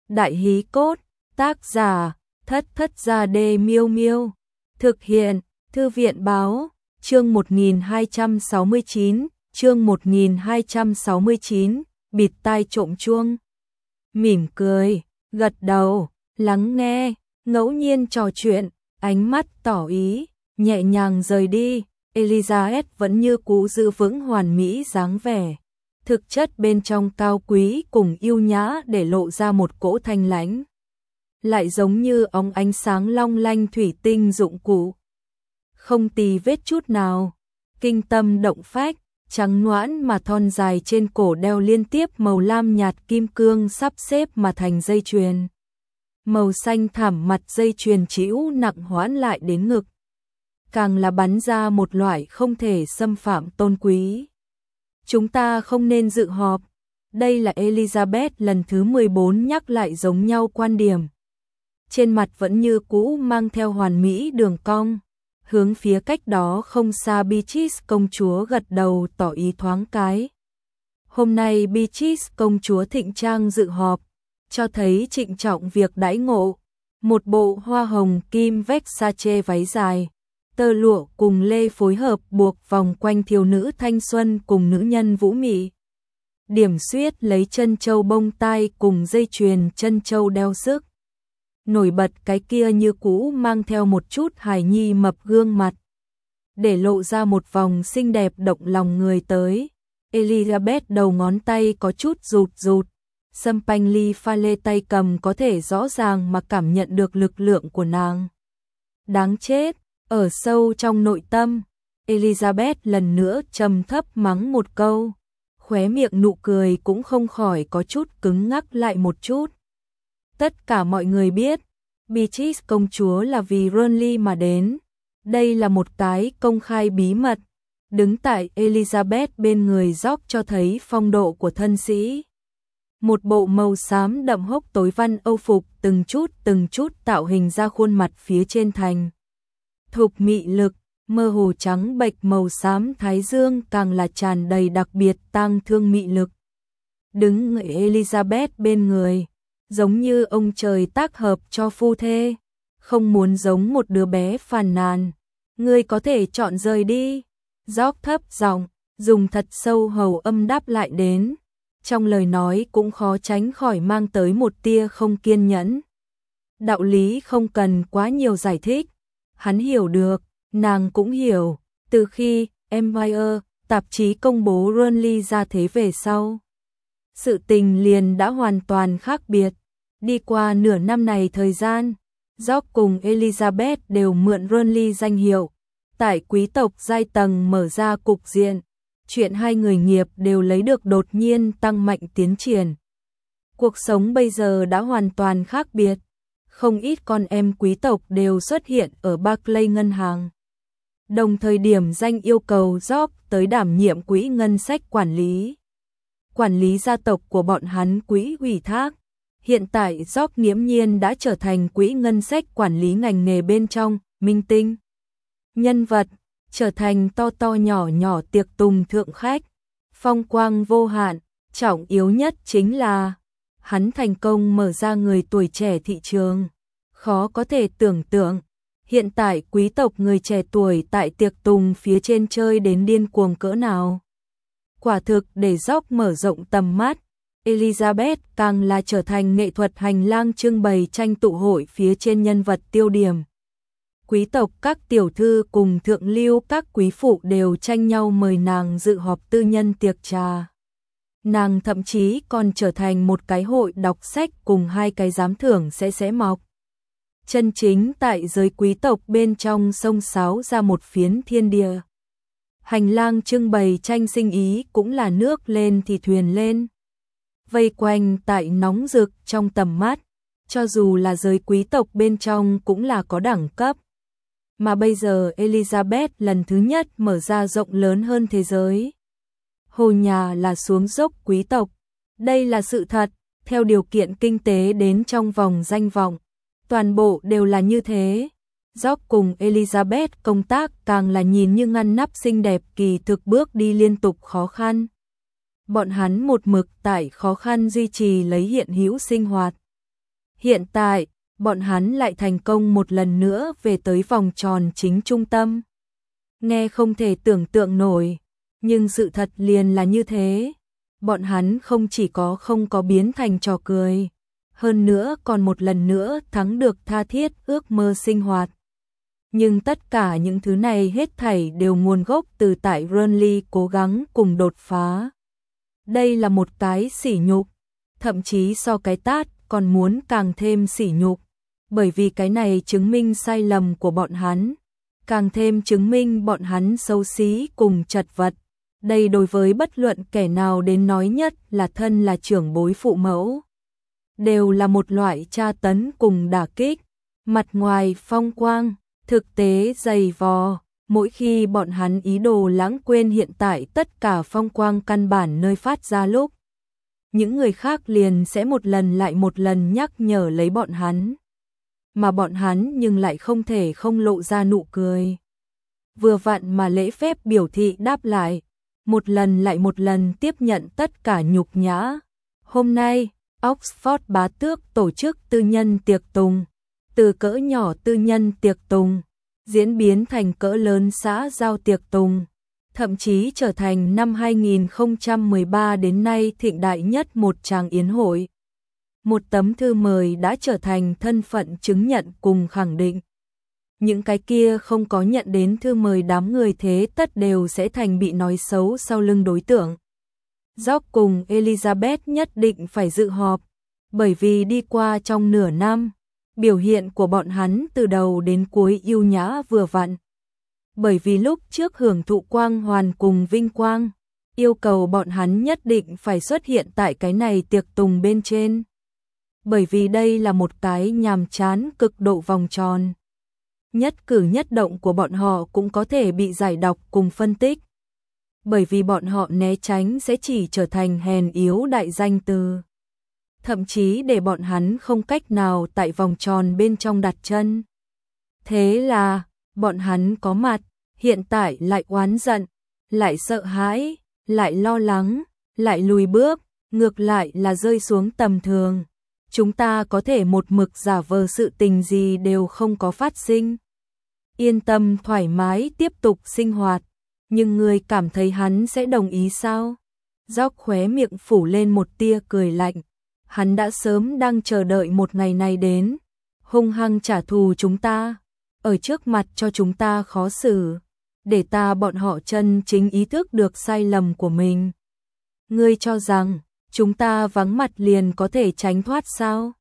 Đại hí cốt, tác giả, Thất Thất Gia Đê Miêu Miêu. Thực hiện, Thư viện báo, chương 1269, chương 1269, bịt tai trộm chuông. Mỉm cười, gật đầu, lắng nghe, ngẫu nhiên trò chuyện, ánh mắt tỏ ý, nhẹ nhàng rời đi. Elizabeth vẫn như cũ giữ vững hoàn mỹ dáng vẻ. Thực chất bên trong cao quý cùng yêu nhã để lộ ra một cỗ thanh lãnh. Lại giống như óng ánh sáng long lanh thủy tinh dụng cụ. Không tì vết chút nào. Kinh tâm động phách, trắng nõn mà thon dài trên cổ đeo liên tiếp màu lam nhạt kim cương sắp xếp mà thành dây chuyền. Màu xanh thẳm mặt dây chuyền trĩu nặng hoãn lại đến ngực. Càng là bắn ra một loại không thể xâm phạm tôn quý. Chúng ta không nên dự họp. Đây là Elizabeth lần thứ 14 nhắc lại giống nhau quan điểm. Trên mặt vẫn như cũ mang theo hoàn mỹ đường cong. Hướng phía cách đó không xa Beatrice công chúa gật đầu tỏ ý thoáng cái. Hôm nay Beatrice công chúa thịnh trang dự họp, cho thấy trịnh trọng việc đãi ngộ. Một bộ hoa hồng kim Versace váy dài, tơ lụa cùng lê phối hợp buộc vòng quanh thiếu nữ thanh xuân cùng nữ nhân vũ mị. Điểm xuyết lấy chân châu bông tai cùng dây chuyền chân châu đeo sức. Nổi bật cái kia như cũ mang theo một chút hài nhi mập gương mặt. Để lộ ra một vòng xinh đẹp động lòng người tới. Elizabeth đầu ngón tay có chút rụt rụt. Sâm panh ly pha lê tay cầm có thể rõ ràng mà cảm nhận được lực lượng của nàng. Đáng chết, ở sâu trong nội tâm, Elizabeth lần nữa trầm thấp mắng một câu. Khóe miệng nụ cười cũng không khỏi có chút cứng ngắc lại một chút. Tất cả mọi người biết, Beatrice công chúa là vì Renly mà đến. Đây là một cái công khai bí mật. Đứng tại Elizabeth bên người George cho thấy phong độ của thân sĩ. Một bộ màu xám đậm hốc tối văn âu phục từng chút tạo hình ra khuôn mặt phía trên thành. Thục mị lực, mơ hồ trắng bệch màu xám thái dương càng là tràn đầy đặc biệt tang thương mị lực. Đứng ở Elizabeth bên người, giống như ông trời tác hợp cho phu thê, không muốn giống một đứa bé phàn nàn. Ngươi có thể chọn rời đi. George thấp giọng, dùng thật sâu hầu âm đáp lại đến. Trong lời nói cũng khó tránh khỏi mang tới một tia không kiên nhẫn. Đạo lý không cần quá nhiều giải thích. Hắn hiểu được, nàng cũng hiểu. Từ khi Empire tạp chí công bố Renly ra thế về sau, sự tình liền đã hoàn toàn khác biệt. Đi qua nửa năm này thời gian, George cùng Elizabeth đều mượn Renly danh hiệu. Tại quý tộc giai tầng mở ra cục diện, chuyện hai người nghiệp đều lấy được đột nhiên tăng mạnh tiến triển. Cuộc sống bây giờ đã hoàn toàn khác biệt. Không ít con em quý tộc đều xuất hiện ở Barclays ngân hàng. Đồng thời điểm danh yêu cầu George tới đảm nhiệm quỹ ngân sách quản lý. Quản lý gia tộc của bọn hắn quỹ ủy thác. Hiện tại George nghiễm nhiên đã trở thành quỹ ngân sách quản lý ngành nghề bên trong, minh tinh. Nhân vật, trở thành to to nhỏ nhỏ tiệc tùng thượng khách. Phong quang vô hạn, trọng yếu nhất chính là hắn thành công mở ra người tuổi trẻ thị trường. Khó có thể tưởng tượng, hiện tại quý tộc người trẻ tuổi tại tiệc tùng phía trên chơi đến điên cuồng cỡ nào. Quả thực để George mở rộng tầm mắt, Elizabeth càng là trở thành nghệ thuật hành lang trưng bày tranh tụ hội phía trên nhân vật tiêu điểm. Quý tộc các tiểu thư cùng thượng lưu các quý phụ đều tranh nhau mời nàng dự họp tư nhân tiệc trà. Nàng thậm chí còn trở thành một cái hội đọc sách cùng hai cái giám thưởng sẽ mọc. Chân chính tại giới quý tộc bên trong xông xáo ra một phiến thiên địa. Hành lang trưng bày tranh sinh ý cũng là nước lên thì thuyền lên. Vây quanh tại nóng rực trong tầm mắt, cho dù là giới quý tộc bên trong cũng là có đẳng cấp. Mà bây giờ Elizabeth lần thứ nhất mở ra rộng lớn hơn thế giới. Hồ nhà là xuống dốc quý tộc. Đây là sự thật, theo điều kiện kinh tế đến trong vòng danh vọng. Toàn bộ đều là như thế. George cùng Elizabeth công tác càng là nhìn như ngăn nắp xinh đẹp kỳ thực bước đi liên tục khó khăn. Bọn hắn một mực tại khó khăn duy trì lấy hiện hữu sinh hoạt. Hiện tại, bọn hắn lại thành công một lần nữa về tới vòng tròn chính trung tâm. Nghe không thể tưởng tượng nổi, nhưng sự thật liền là như thế. Bọn hắn không chỉ không có biến thành trò cười, hơn nữa còn một lần nữa thắng được tha thiết ước mơ sinh hoạt. Nhưng tất cả những thứ này hết thảy đều nguồn gốc từ tại Burnley cố gắng cùng đột phá. Đây là một cái sỉ nhục, thậm chí so cái tát còn muốn càng thêm sỉ nhục, bởi vì cái này chứng minh sai lầm của bọn hắn, càng thêm chứng minh bọn hắn xấu xí cùng chật vật. Đây đối với bất luận kẻ nào đến nói, nhất là thân là trưởng bối phụ mẫu, đều là một loại tra tấn cùng đả kích. Mặt ngoài phong quang, thực tế dày vò, mỗi khi bọn hắn ý đồ lãng quên hiện tại tất cả phong quang căn bản nơi phát ra lúc, những người khác liền sẽ một lần lại một lần nhắc nhở lấy bọn hắn, mà bọn hắn nhưng lại không thể không lộ ra nụ cười. Vừa vặn mà lễ phép biểu thị đáp lại, một lần lại một lần tiếp nhận tất cả nhục nhã. Hôm nay, Oxford bá tước tổ chức tư nhân tiệc tùng, từ cỡ nhỏ tư nhân tiệc tùng, diễn biến thành cỡ lớn xã giao tiệc tùng, thậm chí trở thành năm 2013 đến nay thịnh đại nhất một tràng yến hội. Một tấm thư mời đã trở thành thân phận chứng nhận cùng khẳng định. Những cái kia không có nhận đến thư mời đám người thế tất đều sẽ thành bị nói xấu sau lưng đối tượng. George cùng Elizabeth nhất định phải dự họp, bởi vì đi qua trong nửa năm, biểu hiện của bọn hắn từ đầu đến cuối yêu nhã vừa vặn. Bởi vì lúc trước hưởng thụ quang hoàn cùng vinh quang, yêu cầu bọn hắn nhất định phải xuất hiện tại cái này tiệc tùng bên trên. Bởi vì đây là một cái nhàm chán cực độ vòng tròn. Nhất cử nhất động của bọn họ cũng có thể bị giải đọc cùng phân tích. Bởi vì bọn họ né tránh sẽ chỉ trở thành hèn yếu đại danh từ. Thậm chí để bọn hắn không cách nào tại vòng tròn bên trong đặt chân. Thế là, bọn hắn có mặt, hiện tại lại oán giận, lại sợ hãi, lại lo lắng, lại lùi bước, ngược lại là rơi xuống tầm thường. Chúng ta có thể một mực giả vờ sự tình gì đều không có phát sinh. Yên tâm thoải mái tiếp tục sinh hoạt. Nhưng người cảm thấy hắn sẽ đồng ý sao? George khóe miệng phủ lên một tia cười lạnh. Hắn đã sớm đang chờ đợi một ngày này đến. Hung hăng trả thù chúng ta. Ở trước mặt cho chúng ta khó xử. Để bọn họ chân chính ý thức được sai lầm của mình. Ngươi cho rằng chúng ta vắng mặt liền có thể tránh thoát sao?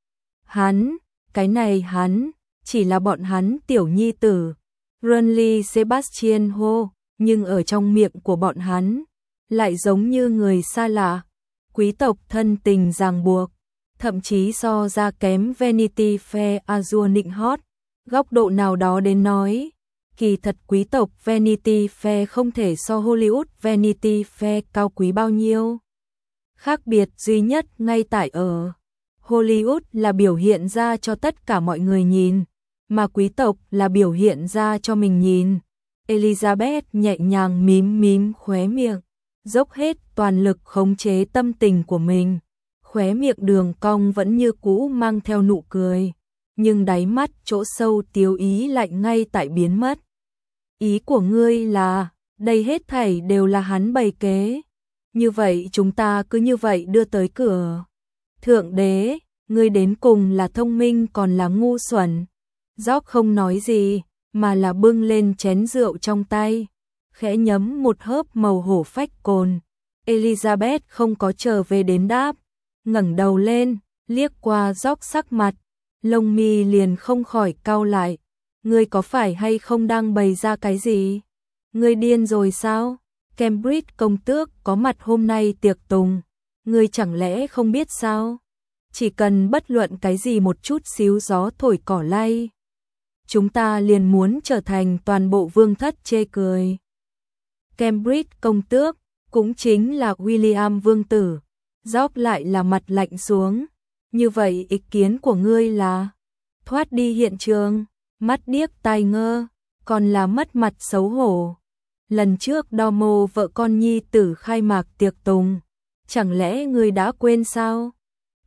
Cái này hắn, chỉ là bọn hắn tiểu nhi tử. Burnley Sebastian hô, nhưng ở trong miệng của bọn hắn, lại giống như người xa lạ. Quý tộc thân tình ràng buộc, thậm chí so ra kém Vanity Fair Azure nịnh hót. Góc độ nào đó đến nói, kỳ thật quý tộc Vanity Fair không thể so Hollywood Vanity Fair cao quý bao nhiêu. Khác biệt duy nhất ngay tại ở Hollywood là biểu hiện ra cho tất cả mọi người nhìn, mà quý tộc là biểu hiện ra cho mình nhìn. Elizabeth nhẹ nhàng mím khóe miệng, dốc hết toàn lực khống chế tâm tình của mình. Khóe miệng đường cong vẫn như cũ mang theo nụ cười, nhưng đáy mắt chỗ sâu tiêu ý lạnh ngay tại biến mất. Ý của ngươi là, đây hết thảy đều là hắn bày kế. Như vậy chúng ta cứ như vậy đưa tới cửa. Thượng đế, ngươi đến cùng là thông minh còn là ngu xuẩn. George không nói gì, mà là bưng lên chén rượu trong tay, khẽ nhấm một hớp màu hổ phách cồn. Elizabeth không có trở về đến đáp, ngẩng đầu lên, liếc qua George sắc mặt, lông mi liền không khỏi cau lại. Ngươi có phải hay không đang bày ra cái gì? Ngươi điên rồi sao? Cambridge công tước có mặt hôm nay tiệc tùng, ngươi chẳng lẽ không biết sao? Chỉ cần bất luận cái gì một chút xíu gió thổi cỏ lay, chúng ta liền muốn trở thành toàn bộ vương thất chê cười. Cambridge công tước, cũng chính là William vương tử. George lại là mặt lạnh xuống. Như vậy ý kiến của ngươi là thoát đi hiện trường, mắt điếc tai ngơ, còn là mất mặt xấu hổ. Lần trước đo mồ vợ con nhi tử khai mạc tiệc tùng, chẳng lẽ ngươi đã quên sao?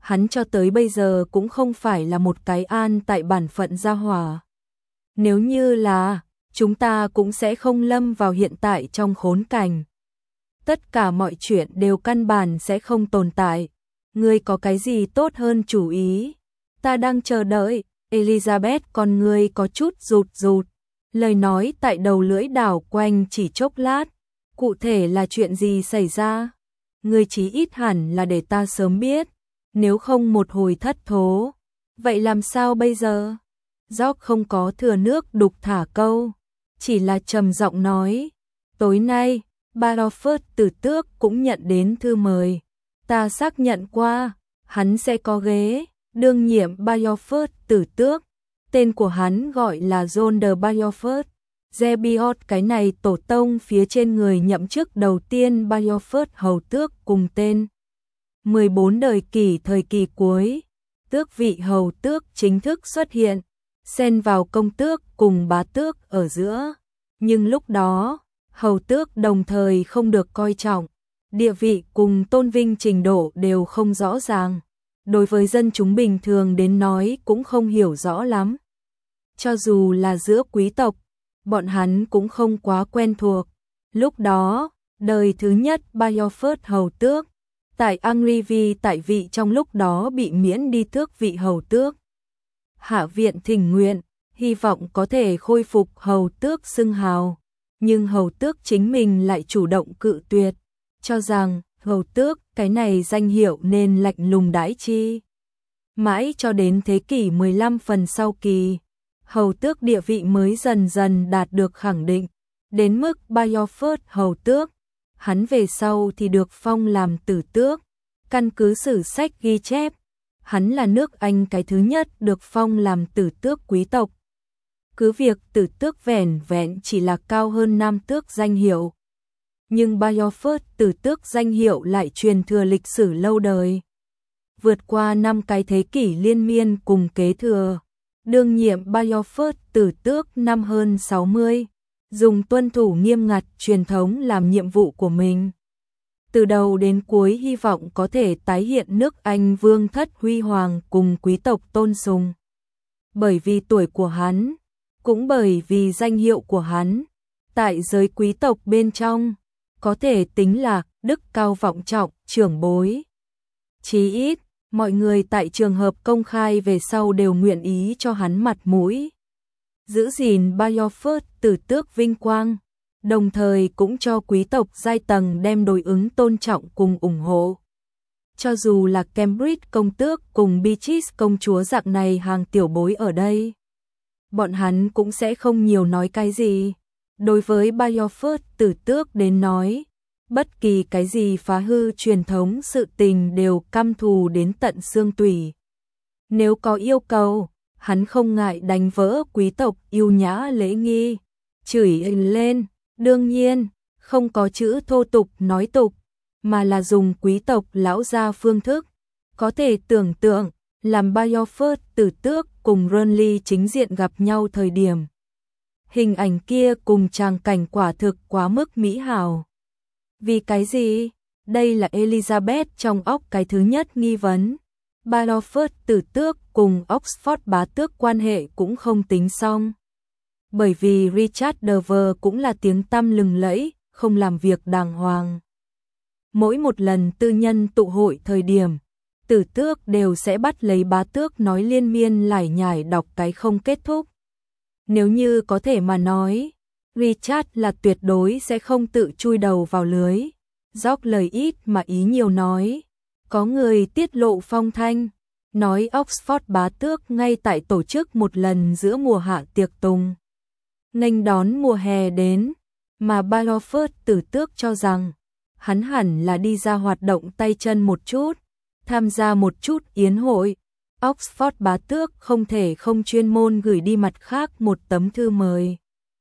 hắn cho tới bây giờ cũng không phải là một cái an tại bản phận gia hỏa. Nếu như là, chúng ta cũng sẽ không lâm vào hiện tại trong khốn cảnh. Tất cả mọi chuyện đều căn bản sẽ không tồn tại. Ngươi có cái gì tốt hơn chủ ý? Ta đang chờ đợi. Elizabeth con ngươi có chút rụt rụt. Lời nói tại đầu lưỡi đảo quanh chỉ chốc lát. Cụ thể là chuyện gì xảy ra? Ngươi chí ít hẳn là để ta sớm biết. Nếu không một hồi thất thố. Vậy làm sao bây giờ? George không có thừa nước đục thả câu. Chỉ là trầm giọng nói. Tối nay, Barrowford tử tước cũng nhận đến thư mời. Ta xác nhận qua, hắn sẽ có ghế, đương nhiệm Barrowford tử tước. Tên của hắn gọi là John de Barrowford. Zebiot cái này tổ tông phía trên người nhậm chức đầu tiên Barrowford hầu tước cùng tên. 14 đời kỷ thời kỳ cuối, tước vị hầu tước chính thức xuất hiện, xen vào công tước cùng bá tước ở giữa. Nhưng lúc đó, hầu tước đồng thời không được coi trọng, địa vị cùng tôn vinh trình độ đều không rõ ràng. Đối với dân chúng bình thường đến nói cũng không hiểu rõ lắm. Cho dù là giữa quý tộc, bọn hắn cũng không quá quen thuộc. Lúc đó, đời thứ nhất Barrowford hầu tước, tại Angrivi tại vị trong lúc đó bị miễn đi tước vị hầu tước. Hạ viện thỉnh nguyện, hy vọng có thể khôi phục hầu tước xưng hào. Nhưng hầu tước chính mình lại chủ động cự tuyệt, cho rằng hầu tước cái này danh hiệu nên lạnh lùng đãi chi. Mãi cho đến thế kỷ 15 phần sau kỳ, hầu tước địa vị mới dần dần đạt được khẳng định, đến mức Barrowford hầu tước, hắn về sau thì được phong làm tử tước. Căn cứ sử sách ghi chép, hắn là nước Anh cái thứ nhất được phong làm tử tước quý tộc. Cứ việc tử tước vẻn vẹn chỉ là cao hơn nam tước danh hiệu, nhưng Barrowford tử tước danh hiệu lại truyền thừa lịch sử lâu đời. Vượt qua 5 cái thế kỷ liên miên cùng kế thừa, đương nhiệm Barrowford tử tước năm hơn 60, dùng tuân thủ nghiêm ngặt truyền thống làm nhiệm vụ của mình. Từ đầu đến cuối hy vọng có thể tái hiện nước Anh vương thất huy hoàng cùng quý tộc tôn sùng. Bởi vì tuổi của hắn, cũng bởi vì danh hiệu của hắn, tại giới quý tộc bên trong, có thể tính là đức cao vọng trọng, trưởng bối. Chí ít, mọi người tại trường hợp công khai về sau đều nguyện ý cho hắn mặt mũi. Giữ gìn Barrowford tử tước vinh quang, đồng thời cũng cho quý tộc giai tầng đem đối ứng tôn trọng cùng ủng hộ. Cho dù là Cambridge công tước cùng Beatrice công chúa dạng này hàng tiểu bối ở đây, bọn hắn cũng sẽ không nhiều nói cái gì. Đối với Barrowford tử tước đến nói, bất kỳ cái gì phá hư truyền thống sự tình đều căm thù đến tận xương tủy. Nếu có yêu cầu, hắn không ngại đánh vỡ quý tộc yêu nhã lễ nghi, chửi lên, đương nhiên, không có chữ thô tục nói tục, mà là dùng quý tộc lão gia phương thức. Có thể tưởng tượng, làm Barrowford tử tước cùng Renly chính diện gặp nhau thời điểm. Hình ảnh kia cùng tràng cảnh quả thực quá mức mỹ hảo. Vì cái gì? Đây là Elizabeth trong óc cái thứ nhất nghi vấn. Barrowford tử tước cùng Oxford bá tước quan hệ cũng không tính xong. Bởi vì Richard Dover cũng là tiếng tăm lừng lẫy, không làm việc đàng hoàng. Mỗi một lần tư nhân tụ hội thời điểm, tử tước đều sẽ bắt lấy bá tước nói liên miên lải nhải đọc cái không kết thúc. Nếu như có thể mà nói, Richard là tuyệt đối sẽ không tự chui đầu vào lưới. Dóc lời ít mà ý nhiều nói. Có người tiết lộ phong thanh, nói Oxford bá tước ngay tại tổ chức một lần giữa mùa hạ tiệc tùng, nghênh đón mùa hè đến, mà Barrowford tử tước cho rằng hắn hẳn là đi ra hoạt động tay chân một chút, tham gia một chút yến hội. Oxford bá tước không thể không chuyên môn gửi đi mặt khác một tấm thư mời.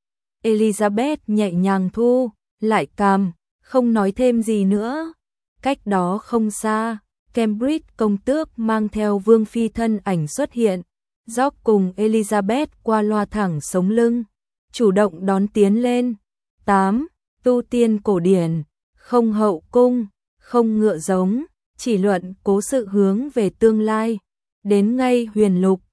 Elizabeth nhẹ nhàng thu lại cằm, không nói thêm gì nữa. Cách đó không xa, Cambridge công tước mang theo vương phi thân ảnh xuất hiện. George cùng Elizabeth qua loa thẳng sống lưng, chủ động đón tiến lên. 8. Tu tiên cổ điển, không hậu cung, không ngựa giống. chỉ luận cố sự hướng về tương lai. Đến ngay huyền lục,